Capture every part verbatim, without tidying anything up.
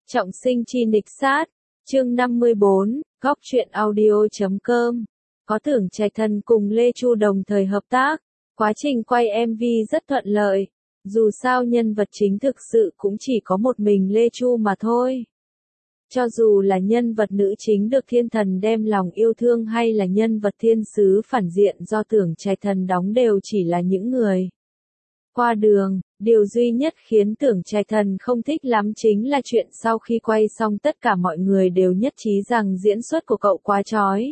Trọng sinh chi nịch sát, chương năm mươi bốn, góc truyện audio.com. Có Tưởng Trạch Thần cùng Lê Chu đồng thời hợp tác, quá trình quay em vê rất thuận lợi, dù sao nhân vật chính thực sự cũng chỉ có một mình Lê Chu mà thôi. Cho dù là nhân vật nữ chính được thiên thần đem lòng yêu thương hay là nhân vật thiên sứ phản diện do Tưởng Trạch Thần đóng đều chỉ là những người qua đường. Điều duy nhất khiến Tưởng Trạch Thần không thích lắm chính là chuyện sau khi quay xong tất cả mọi người đều nhất trí rằng diễn xuất của cậu quá chói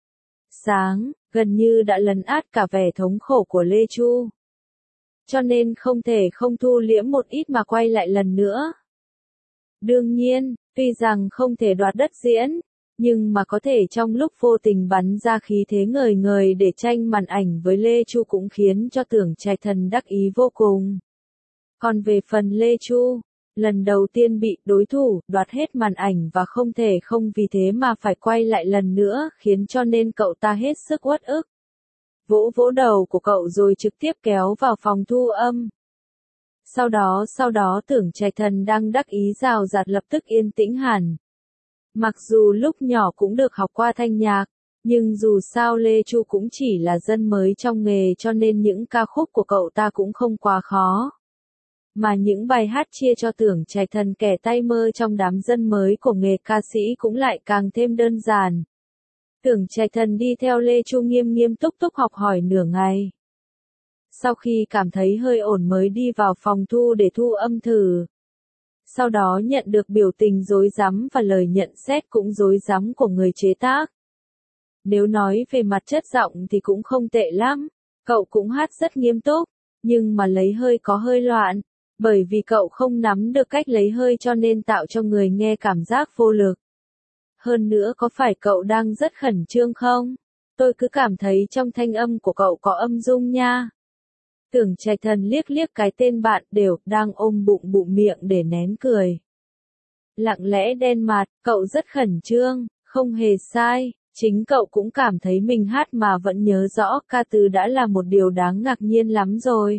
sáng, gần như đã lấn át cả vẻ thống khổ của Lê Chu. Cho nên không thể không thu liễm một ít mà quay lại lần nữa. Đương nhiên, tuy rằng không thể đoạt đất diễn, nhưng mà có thể trong lúc vô tình bắn ra khí thế ngời ngời để tranh màn ảnh với Lê Chu cũng khiến cho Tưởng Trạch Thần đắc ý vô cùng. Còn về phần Lê Chu, lần đầu tiên bị đối thủ đoạt hết màn ảnh và không thể không vì thế mà phải quay lại lần nữa khiến cho nên cậu ta hết sức uất ức. Vỗ vỗ đầu của cậu rồi trực tiếp kéo vào phòng thu âm. Sau đó sau đó Tưởng Trạch Thần đang đắc ý rào rạt lập tức yên tĩnh hẳn. Mặc dù lúc nhỏ cũng được học qua thanh nhạc, nhưng dù sao Lê Chu cũng chỉ là dân mới trong nghề cho nên những ca khúc của cậu ta cũng không quá khó. Mà những bài hát chia cho Tưởng Trạch Thần kẻ tay mơ trong đám dân mới của nghề ca sĩ cũng lại càng thêm đơn giản. Tưởng Trạch Thần đi theo Lê Chu nghiêm nghiêm túc túc học hỏi nửa ngày. Sau khi cảm thấy hơi ổn mới đi vào phòng thu để thu âm thử. Sau đó nhận được biểu tình rối rắm và lời nhận xét cũng rối rắm của người chế tác. Nếu nói về mặt chất giọng thì cũng không tệ lắm, cậu cũng hát rất nghiêm túc, nhưng mà lấy hơi có hơi loạn, bởi vì cậu không nắm được cách lấy hơi cho nên tạo cho người nghe cảm giác vô lực. Hơn nữa có phải cậu đang rất khẩn trương không? Tôi cứ cảm thấy trong thanh âm của cậu có âm dung nha. Tưởng Trạch Thần liếc liếc cái tên bạn đều đang ôm bụng bụng miệng để nén cười. Lặng lẽ đen mặt, cậu rất khẩn trương, không hề sai, chính cậu cũng cảm thấy mình hát mà vẫn nhớ rõ ca từ đã là một điều đáng ngạc nhiên lắm rồi.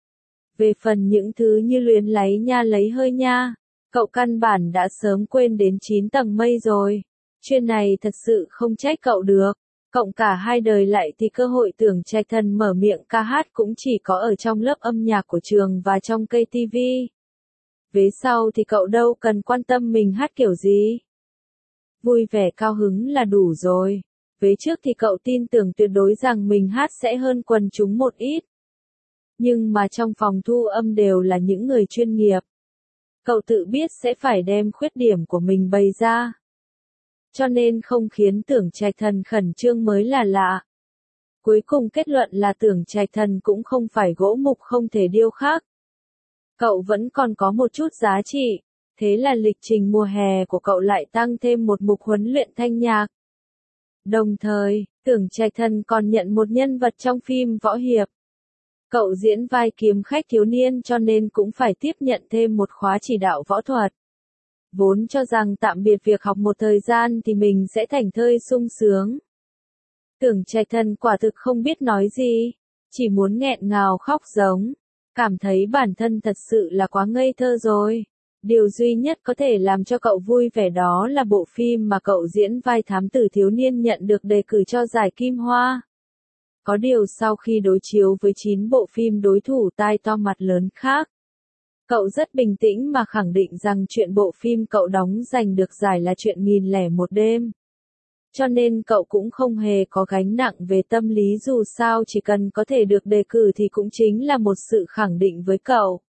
Về phần những thứ như luyến láy nha lấy hơi nha, cậu căn bản đã sớm quên đến chín tầng mây rồi. Chuyện này thật sự không trách cậu được. Cộng cả hai đời lại thì cơ hội Tưởng Trạch Thần mở miệng ca hát cũng chỉ có ở trong lớp âm nhạc của trường và trong cây ti vi. Vế sau thì cậu đâu cần quan tâm mình hát kiểu gì. Vui vẻ cao hứng là đủ rồi. Vế trước thì cậu tin tưởng tuyệt đối rằng mình hát sẽ hơn quần chúng một ít. Nhưng mà trong phòng thu âm đều là những người chuyên nghiệp. Cậu tự biết sẽ phải đem khuyết điểm của mình bày ra. Cho nên không khiến Tưởng Trạch Thần khẩn trương mới là lạ. Cuối cùng kết luận là Tưởng Trạch Thần cũng không phải gỗ mục không thể điêu khắc. Cậu vẫn còn có một chút giá trị, thế là lịch trình mùa hè của cậu lại tăng thêm một mục huấn luyện thanh nhạc. Đồng thời, Tưởng Trạch Thần còn nhận một nhân vật trong phim võ hiệp. Cậu diễn vai kiếm khách thiếu niên cho nên cũng phải tiếp nhận thêm một khóa chỉ đạo võ thuật. Vốn cho rằng tạm biệt việc học một thời gian thì mình sẽ thành thơi sung sướng. Tưởng Trạch Thần quả thực không biết nói gì, chỉ muốn nghẹn ngào khóc giống, cảm thấy bản thân thật sự là quá ngây thơ rồi. Điều duy nhất có thể làm cho cậu vui vẻ đó là bộ phim mà cậu diễn vai thám tử thiếu niên nhận được đề cử cho giải Kim Hoa. Có điều sau khi đối chiếu với chín bộ phim đối thủ tai to mặt lớn khác, cậu rất bình tĩnh mà khẳng định rằng chuyện bộ phim cậu đóng giành được giải là chuyện nghìn lẻ một đêm. Cho nên cậu cũng không hề có gánh nặng về tâm lý dù sao chỉ cần có thể được đề cử thì cũng chính là một sự khẳng định với cậu.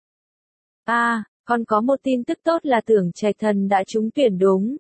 À, còn có một tin tức tốt là Tưởng Trạch Thần đã trúng tuyển đúng.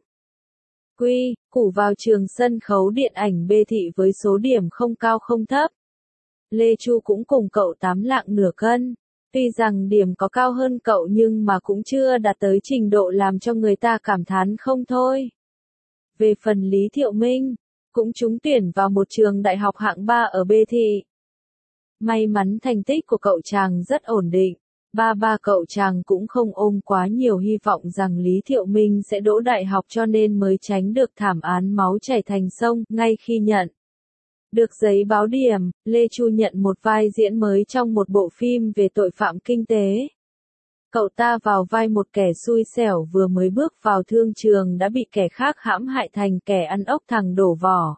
Quy, cử vào trường sân khấu điện ảnh B thị với số điểm không cao không thấp. Lê Chu cũng cùng cậu tám lạng nửa cân. Tuy rằng điểm có cao hơn cậu nhưng mà cũng chưa đạt tới trình độ làm cho người ta cảm thán không thôi. Về phần Lý Thiệu Minh, cũng trúng tuyển vào một trường đại học hạng ba ở B thị. May mắn thành tích của cậu chàng rất ổn định. Ba ba cậu chàng cũng không ôm quá nhiều hy vọng rằng Lý Thiệu Minh sẽ đỗ đại học cho nên mới tránh được thảm án máu chảy thành sông ngay khi nhận được giấy báo điểm. Lê Chu nhận một vai diễn mới trong một bộ phim về tội phạm kinh tế. Cậu ta vào vai một kẻ xui xẻo vừa mới bước vào thương trường đã bị kẻ khác hãm hại thành kẻ ăn ốc thằng đổ vỏ.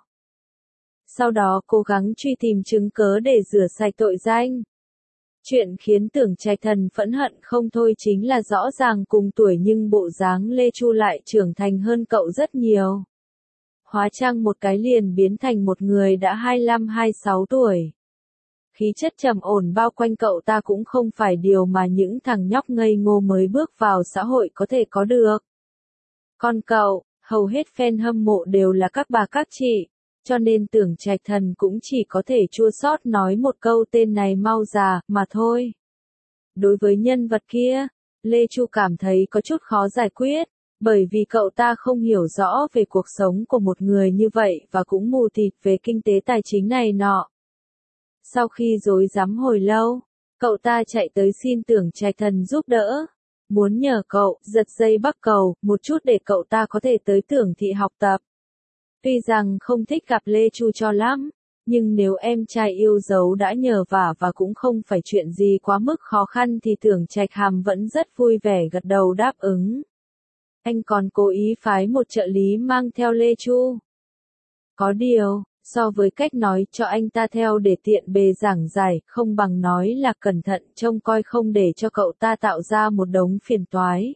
Sau đó cố gắng truy tìm chứng cớ để rửa sạch tội danh. Chuyện khiến Tưởng Trạch Thần phẫn hận không thôi chính là rõ ràng cùng tuổi nhưng bộ dáng Lê Chu lại trưởng thành hơn cậu rất nhiều. Hóa trang một cái liền biến thành một người đã hai mươi lăm hai mươi sáu tuổi. Khí chất trầm ổn bao quanh cậu ta cũng không phải điều mà những thằng nhóc ngây ngô mới bước vào xã hội có thể có được. Còn cậu, hầu hết fan hâm mộ đều là các bà các chị, cho nên Tưởng Trạch Thần cũng chỉ có thể chua xót nói một câu tên này mau già, mà thôi. Đối với nhân vật kia, Lê Chu cảm thấy có chút khó giải quyết, bởi vì cậu ta không hiểu rõ về cuộc sống của một người như vậy và cũng mù tịt về kinh tế tài chính này nọ. Sau khi rối rắm hồi lâu, cậu ta chạy tới xin Tưởng Trạch Thần giúp đỡ. Muốn nhờ cậu giật dây bắc cầu một chút để cậu ta có thể tới Tưởng thị học tập. Tuy rằng không thích gặp Lê Chu cho lắm, nhưng nếu em trai yêu dấu đã nhờ vả và cũng không phải chuyện gì quá mức khó khăn thì Tưởng Trạch Hàm vẫn rất vui vẻ gật đầu đáp ứng. Anh còn cố ý phái một trợ lý mang theo Lê Chu. Có điều, so với cách nói cho anh ta theo để tiện bề giảng giải, không bằng nói là cẩn thận trông coi không để cho cậu ta tạo ra một đống phiền toái.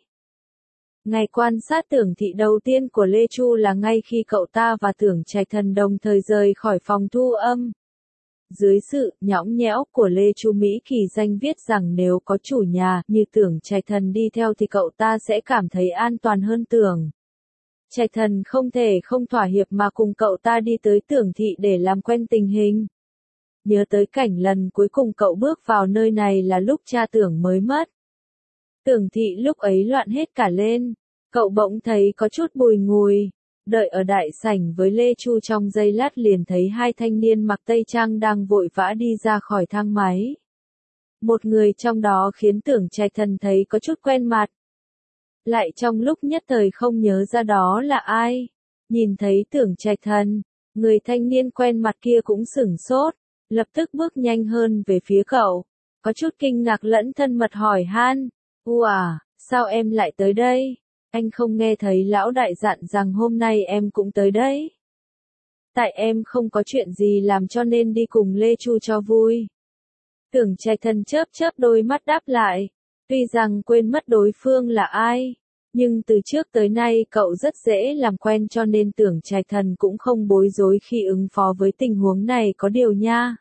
Ngày quan sát Tưởng thị đầu tiên của Lê Chu là ngay khi cậu ta và Tưởng Trạch Thần đồng thời rời khỏi phòng thu âm. Dưới sự nhõng nhẽo của Lê Chu Mỹ Kỳ Danh viết rằng nếu có chủ nhà như Tưởng Trạch Thần đi theo thì cậu ta sẽ cảm thấy an toàn hơn Tưởng Trạch Thần không thể không thỏa hiệp mà cùng cậu ta đi tới Tưởng thị để làm quen tình hình. Nhớ tới cảnh lần cuối cùng cậu bước vào nơi này là lúc cha Tưởng mới mất. Tưởng thị lúc ấy loạn hết cả lên, cậu bỗng thấy có chút bùi ngùi, đợi ở đại sảnh với Lê Chu trong giây lát liền thấy hai thanh niên mặc tây trang đang vội vã đi ra khỏi thang máy. Một người trong đó khiến Tưởng Trạch Thần thấy có chút quen mặt. Lại trong lúc nhất thời không nhớ ra đó là ai. Nhìn thấy Tưởng Trạch Thần, người thanh niên quen mặt kia cũng sửng sốt, lập tức bước nhanh hơn về phía cậu, có chút kinh ngạc lẫn thân mật hỏi han. Ủa, sao em lại tới đây? Anh không nghe thấy lão đại dặn rằng hôm nay em cũng tới đấy. Tại em không có chuyện gì làm cho nên đi cùng Lê Chu cho vui. Tưởng Trạch Thần chớp chớp đôi mắt đáp lại. Tuy rằng quên mất đối phương là ai, nhưng từ trước tới nay cậu rất dễ làm quen cho nên Tưởng Trạch Thần cũng không bối rối khi ứng phó với tình huống này có điều nha.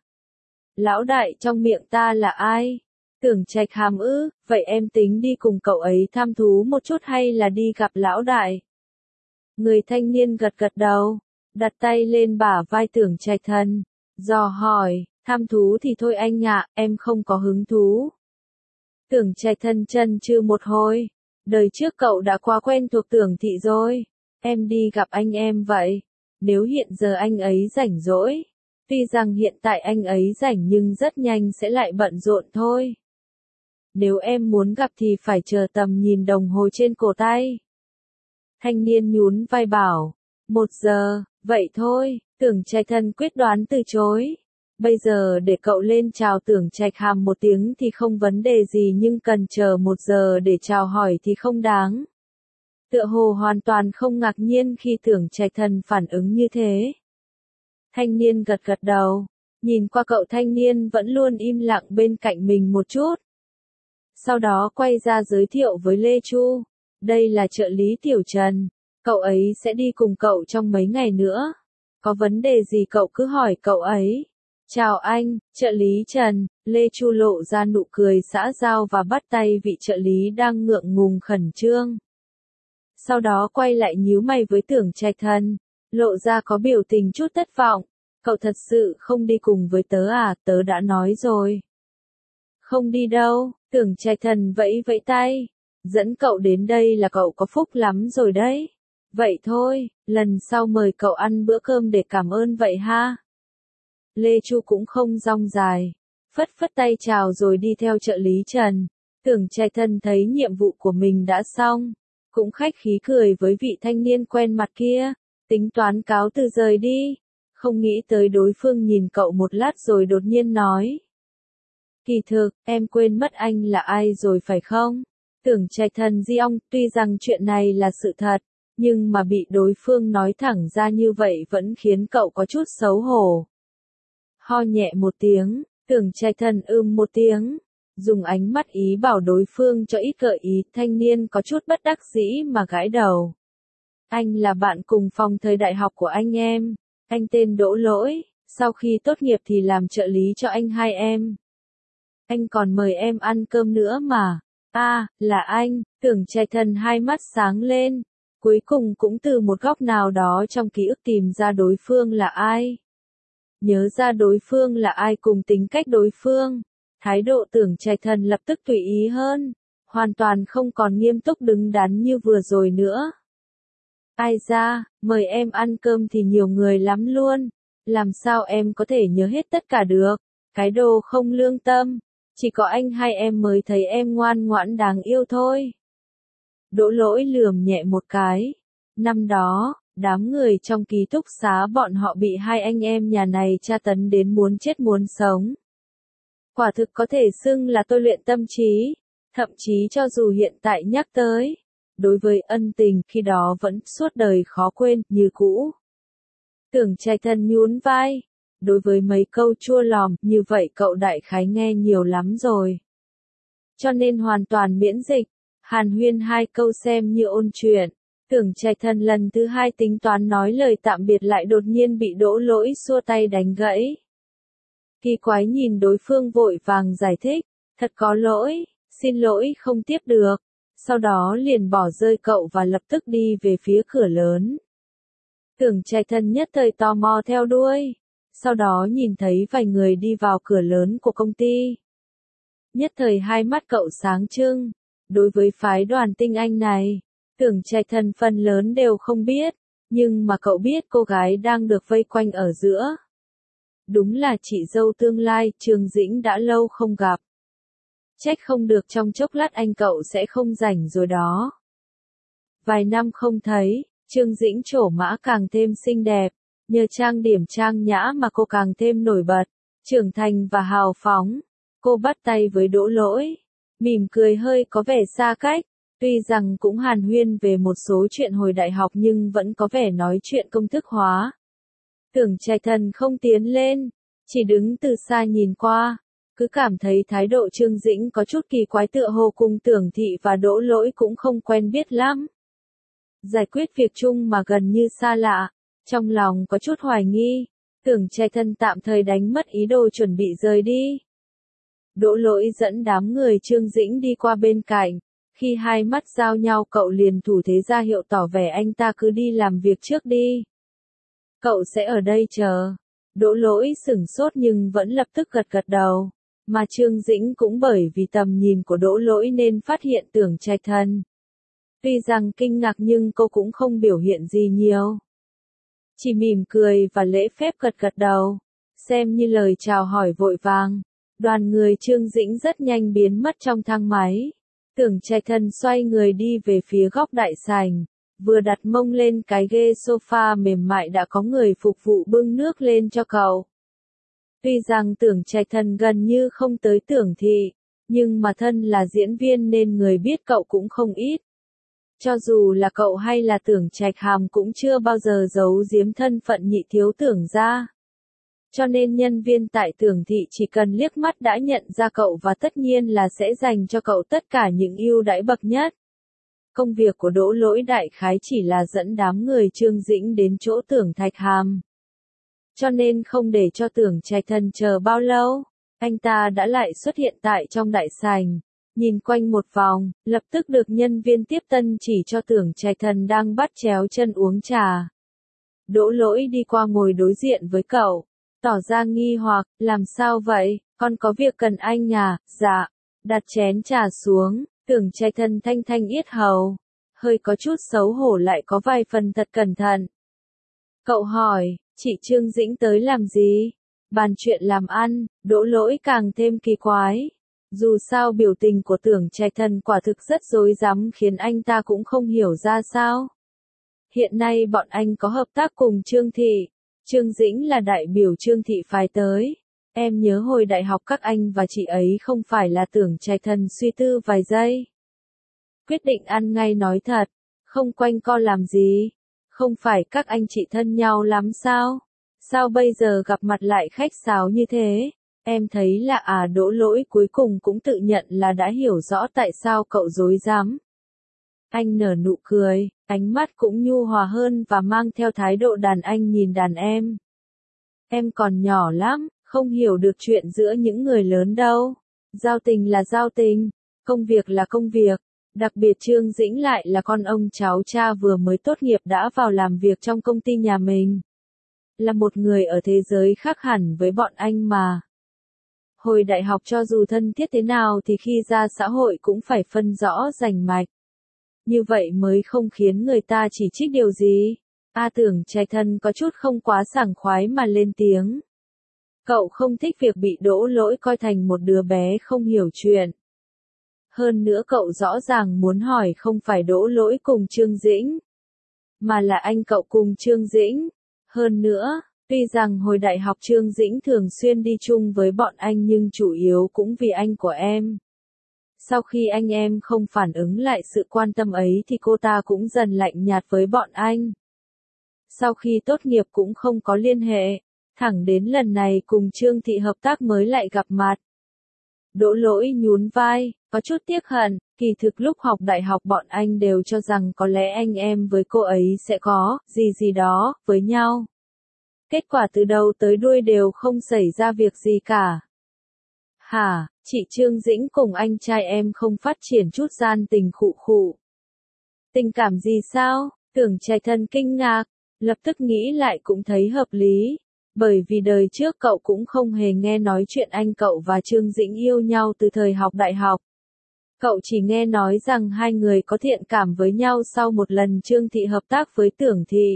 Lão đại trong miệng ta là ai? Tưởng Trạch Hàm ư, vậy em tính đi cùng cậu ấy thăm thú một chút hay là đi gặp lão đại? Người thanh niên gật gật đầu, đặt tay lên bả vai Tưởng Trạch Thần, dò hỏi, thăm thú thì thôi anh ạ, em không có hứng thú. Tưởng Trạch Thần chần chừ một hồi, đời trước cậu đã quá quen thuộc Tưởng thị rồi, em đi gặp anh em vậy, nếu hiện giờ anh ấy rảnh rỗi, tuy rằng hiện tại anh ấy rảnh nhưng rất nhanh sẽ lại bận rộn thôi. Nếu em muốn gặp thì phải chờ tầm nhìn đồng hồ trên cổ tay. Thanh niên nhún vai bảo, một giờ, vậy thôi, Tưởng Trạch Thần quyết đoán từ chối. Bây giờ để cậu lên chào Tưởng Trạch Hàm một tiếng thì không vấn đề gì nhưng cần chờ một giờ để chào hỏi thì không đáng. Tựa hồ hoàn toàn không ngạc nhiên khi Tưởng Trạch Thần phản ứng như thế. Thanh niên gật gật đầu, nhìn qua cậu thanh niên vẫn luôn im lặng bên cạnh mình một chút. Sau đó quay ra giới thiệu với Lê Chu, đây là trợ lý Tiểu Trần, cậu ấy sẽ đi cùng cậu trong mấy ngày nữa. Có vấn đề gì cậu cứ hỏi cậu ấy. Chào anh, trợ lý Trần, Lê Chu lộ ra nụ cười xã giao và bắt tay vị trợ lý đang ngượng ngùng khẩn trương. Sau đó quay lại nhíu mày với Tưởng Trạch Thần, lộ ra có biểu tình chút thất vọng. Cậu thật sự không đi cùng với tớ à, tớ đã nói rồi. Không đi đâu, Tưởng Trạch Thần vẫy vẫy tay. Dẫn cậu đến đây là cậu có phúc lắm rồi đấy. Vậy thôi, lần sau mời cậu ăn bữa cơm để cảm ơn vậy ha. Lê Chu cũng không rong dài, phất phất tay chào rồi đi theo trợ lý Trần. Tưởng Trạch Thần thấy nhiệm vụ của mình đã xong, cũng khách khí cười với vị thanh niên quen mặt kia, tính toán cáo từ rời đi. Không nghĩ tới đối phương nhìn cậu một lát rồi đột nhiên nói. Kỳ thực, em quên mất anh là ai rồi phải không? Tưởng Trạch Thần di ong, tuy rằng chuyện này là sự thật, nhưng mà bị đối phương nói thẳng ra như vậy vẫn khiến cậu có chút xấu hổ. Ho nhẹ một tiếng, Tưởng Trạch Thần ưm một tiếng, dùng ánh mắt ý bảo đối phương cho ít gợi ý, thanh niên có chút bất đắc dĩ mà gãi đầu. Anh là bạn cùng phòng thời đại học của anh em, anh tên Đỗ Lỗi, sau khi tốt nghiệp thì làm trợ lý cho anh hai em. Anh còn mời em ăn cơm nữa mà. À, là anh, Tưởng Trạch Thần hai mắt sáng lên, cuối cùng cũng từ một góc nào đó trong ký ức tìm ra đối phương là ai. Nhớ ra đối phương là ai cùng tính cách đối phương, thái độ Tưởng Trạch Thần lập tức tùy ý hơn, hoàn toàn không còn nghiêm túc đứng đắn như vừa rồi nữa. Ai ra, mời em ăn cơm thì nhiều người lắm luôn, làm sao em có thể nhớ hết tất cả được, cái đồ không lương tâm, chỉ có anh hai em mới thấy em ngoan ngoãn đáng yêu thôi. Đỗ Lỗi lườm nhẹ một cái, năm đó, đám người trong ký túc xá bọn họ bị hai anh em nhà này tra tấn đến muốn chết muốn sống. Quả thực có thể xưng là tôi luyện tâm trí, thậm chí cho dù hiện tại nhắc tới, đối với ân tình khi đó vẫn suốt đời khó quên, như cũ. Tưởng Trạch Thần nhún vai, đối với mấy câu chua lòm, như vậy cậu đại khái nghe nhiều lắm rồi. Cho nên hoàn toàn miễn dịch, hàn huyên hai câu xem như ôn chuyện. Tưởng Trạch Thần lần thứ hai tính toán nói lời tạm biệt lại đột nhiên bị Đỗ Lỗi xua tay đánh gãy. Kỳ quái nhìn đối phương vội vàng giải thích, thật có lỗi, xin lỗi không tiếp được. Sau đó liền bỏ rơi cậu và lập tức đi về phía cửa lớn. Tưởng Trạch Thần nhất thời tò mò theo đuôi, sau đó nhìn thấy vài người đi vào cửa lớn của công ty. Nhất thời hai mắt cậu sáng trưng, đối với phái đoàn tinh anh này, Tưởng Trạch Thần phần lớn đều không biết, nhưng mà cậu biết cô gái đang được vây quanh ở giữa. Đúng là chị dâu tương lai, Trương Dĩnh đã lâu không gặp. Trách không được trong chốc lát anh cậu sẽ không rảnh rồi đó. Vài năm không thấy, Trương Dĩnh trổ mã càng thêm xinh đẹp, nhờ trang điểm trang nhã mà cô càng thêm nổi bật, trưởng thành và hào phóng. Cô bắt tay với Đỗ Lỗi, mỉm cười hơi có vẻ xa cách, tuy rằng cũng hàn huyên về một số chuyện hồi đại học nhưng vẫn có vẻ nói chuyện công thức hóa. Tưởng Trạch Thần không tiến lên, chỉ đứng từ xa nhìn qua. Cứ cảm thấy thái độ Trương Dĩnh có chút kỳ quái, tựa hồ cùng Tưởng Thị và Đỗ Lỗi cũng không quen biết lắm. Giải quyết việc chung mà gần như xa lạ, trong lòng có chút hoài nghi, Tưởng Trạch Thần tạm thời đánh mất ý đồ chuẩn bị rời đi. Đỗ Lỗi dẫn đám người Trương Dĩnh đi qua bên cạnh, khi hai mắt giao nhau cậu liền thủ thế ra hiệu tỏ vẻ anh ta cứ đi làm việc trước đi. Cậu sẽ ở đây chờ. Đỗ Lỗi sửng sốt nhưng vẫn lập tức gật gật đầu. Mà Trương Dĩnh cũng bởi vì tầm nhìn của Đỗ Lỗi nên phát hiện Tưởng Trạch Thần. Tuy rằng kinh ngạc nhưng cô cũng không biểu hiện gì nhiều. Chỉ mỉm cười và lễ phép gật gật đầu, xem như lời chào hỏi vội vàng. Đoàn người Trương Dĩnh rất nhanh biến mất trong thang máy. Tưởng Trạch Thần xoay người đi về phía góc đại sảnh, vừa đặt mông lên cái ghê sofa mềm mại đã có người phục vụ bưng nước lên cho cậu. Tuy rằng Tưởng Trạch Thần gần như không tới Tưởng Thị, nhưng mà thân là diễn viên nên người biết cậu cũng không ít. Cho dù là cậu hay là Tưởng Trạch Hàm cũng chưa bao giờ giấu giếm thân phận nhị thiếu Tưởng gia. Cho nên nhân viên tại Tưởng Thị chỉ cần liếc mắt đã nhận ra cậu và tất nhiên là sẽ dành cho cậu tất cả những ưu đãi bậc nhất. Công việc của Đỗ Lỗi đại khái chỉ là dẫn đám người Trương Dĩnh đến chỗ Tưởng Thạch Hàm. Cho nên không để cho Tưởng Trạch Thần chờ bao lâu, anh ta đã lại xuất hiện tại trong đại sảnh, nhìn quanh một vòng, lập tức được nhân viên tiếp tân chỉ cho Tưởng Trạch Thần đang bắt chéo chân uống trà. Đỗ Lỗi đi qua ngồi đối diện với cậu, tỏ ra nghi hoặc, làm sao vậy, con có việc cần anh à, dạ, đặt chén trà xuống, Tưởng Trạch Thần thanh thanh yết hầu, hơi có chút xấu hổ lại có vài phần thật cẩn thận. Cậu hỏi, chị Trương Dĩnh tới làm gì? Bàn chuyện làm ăn, Đỗ Lỗi càng thêm kỳ quái. Dù sao biểu tình của Tưởng Trạch Thần quả thực rất rối rắm khiến anh ta cũng không hiểu ra sao. Hiện nay bọn anh có hợp tác cùng Trương Thị. Trương Dĩnh là đại biểu Trương Thị phái tới. Em nhớ hồi đại học các anh và chị ấy không phải là Tưởng Trạch Thần suy tư vài giây. quyết định ăn ngay nói thật, không quanh co làm gì. Không phải các anh chị thân nhau lắm sao? Sao bây giờ gặp mặt lại khách sáo như thế? Em thấy là à Đỗ Lỗi cuối cùng cũng tự nhận là đã hiểu rõ tại sao cậu dối dám. Anh nở nụ cười, ánh mắt cũng nhu hòa hơn và mang theo thái độ đàn anh nhìn đàn em. Em còn nhỏ lắm, không hiểu được chuyện giữa những người lớn đâu. Giao tình là giao tình, công việc là công việc. Đặc biệt Trương Dĩnh lại là con ông cháu cha vừa mới tốt nghiệp đã vào làm việc trong công ty nhà mình. Là một người ở thế giới khác hẳn với bọn anh mà. Hồi đại học cho dù thân thiết thế nào thì khi ra xã hội cũng phải phân rõ rành mạch. Như vậy mới không khiến người ta chỉ trích điều gì. A Tưởng Trạch Thần có chút không quá sảng khoái mà lên tiếng. Cậu không thích việc bị Đỗ Lỗi coi thành một đứa bé không hiểu chuyện. Hơn nữa cậu rõ ràng muốn hỏi không phải Đỗ Lỗi cùng Trương Dĩnh, mà là anh cậu cùng Trương Dĩnh. Hơn nữa, tuy rằng hồi đại học Trương Dĩnh thường xuyên đi chung với bọn anh nhưng chủ yếu cũng vì anh của em. Sau khi anh em không phản ứng lại sự quan tâm ấy thì cô ta cũng dần lạnh nhạt với bọn anh. Sau khi tốt nghiệp cũng không có liên hệ, thẳng đến lần này cùng Trương Thị hợp tác mới lại gặp mặt. Đỗ Lỗi nhún vai, có chút tiếc hận, kỳ thực lúc học đại học bọn anh đều cho rằng có lẽ anh em với cô ấy sẽ có, gì gì đó, với nhau. Kết quả từ đầu tới đuôi đều không xảy ra việc gì cả. Hả, chị Trương Dĩnh cùng anh trai em không phát triển chút gian tình khụ khụ. Tình cảm gì sao? Tưởng Trạch Thần kinh ngạc, lập tức nghĩ lại cũng thấy hợp lý. Bởi vì đời trước cậu cũng không hề nghe nói chuyện anh cậu và Trương Dĩnh yêu nhau từ thời học đại học. Cậu chỉ nghe nói rằng hai người có thiện cảm với nhau sau một lần Trương Thị hợp tác với Tưởng Thị.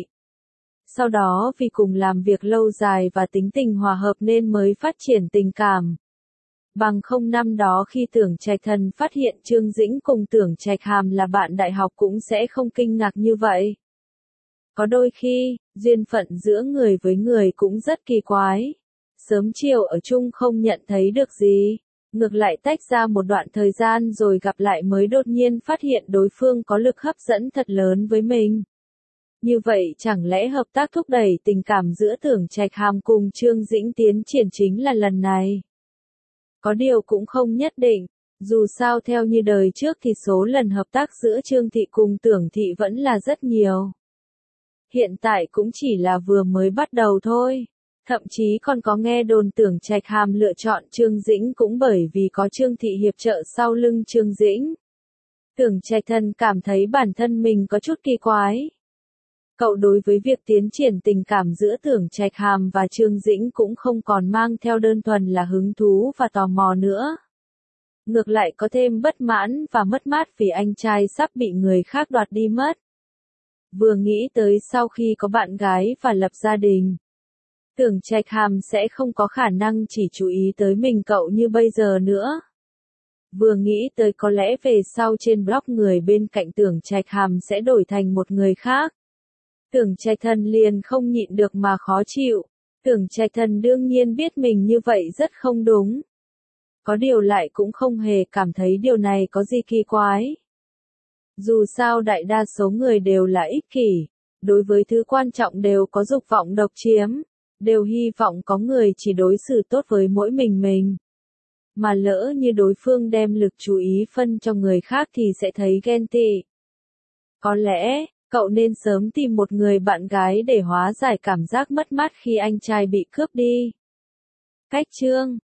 Sau đó vì cùng làm việc lâu dài và tính tình hòa hợp nên mới phát triển tình cảm. Bằng không năm đó khi Tưởng Trạch Thần phát hiện Trương Dĩnh cùng Tưởng Trạch Hàm là bạn đại học cũng sẽ không kinh ngạc như vậy. Có đôi khi, duyên phận giữa người với người cũng rất kỳ quái. Sớm chiều ở chung không nhận thấy được gì. Ngược lại tách ra một đoạn thời gian rồi gặp lại mới đột nhiên phát hiện đối phương có lực hấp dẫn thật lớn với mình. Như vậy chẳng lẽ hợp tác thúc đẩy tình cảm giữa Tưởng Trạch Hàm cùng Trương Dĩnh tiến triển chính là lần này? Có điều cũng không nhất định. Dù sao theo như đời trước thì số lần hợp tác giữa Trương Thị cùng Tưởng Thị vẫn là rất nhiều. Hiện tại cũng chỉ là vừa mới bắt đầu thôi. Thậm chí còn có nghe đồn Tưởng Trạch Hàm lựa chọn Trương Dĩnh cũng bởi vì có Trương Thị hiệp trợ sau lưng Trương Dĩnh. Tưởng Trạch Thần cảm thấy bản thân mình có chút kỳ quái. Cậu đối với việc tiến triển tình cảm giữa Tưởng Trạch Hàm và Trương Dĩnh cũng không còn mang theo đơn thuần là hứng thú và tò mò nữa. Ngược lại có thêm bất mãn và mất mát vì anh trai sắp bị người khác đoạt đi mất. Vừa nghĩ tới sau khi có bạn gái và lập gia đình, Tưởng Trạch Hàm sẽ không có khả năng chỉ chú ý tới mình cậu như bây giờ nữa. Vừa nghĩ tới có lẽ về sau trên blog người bên cạnh Tưởng Trạch Hàm sẽ đổi thành một người khác. Tưởng Trạch Thần liền không nhịn được mà khó chịu. Tưởng Trạch Thần đương nhiên biết mình như vậy rất không đúng. Có điều lại cũng không hề cảm thấy điều này có gì kỳ quái. Dù sao đại đa số người đều là ích kỷ, đối với thứ quan trọng đều có dục vọng độc chiếm, đều hy vọng có người chỉ đối xử tốt với mỗi mình mình. Mà lỡ như đối phương đem lực chú ý phân cho người khác thì sẽ thấy ghen tị. Có lẽ, cậu nên sớm tìm một người bạn gái để hóa giải cảm giác mất mát khi anh trai bị cướp đi. Cách chương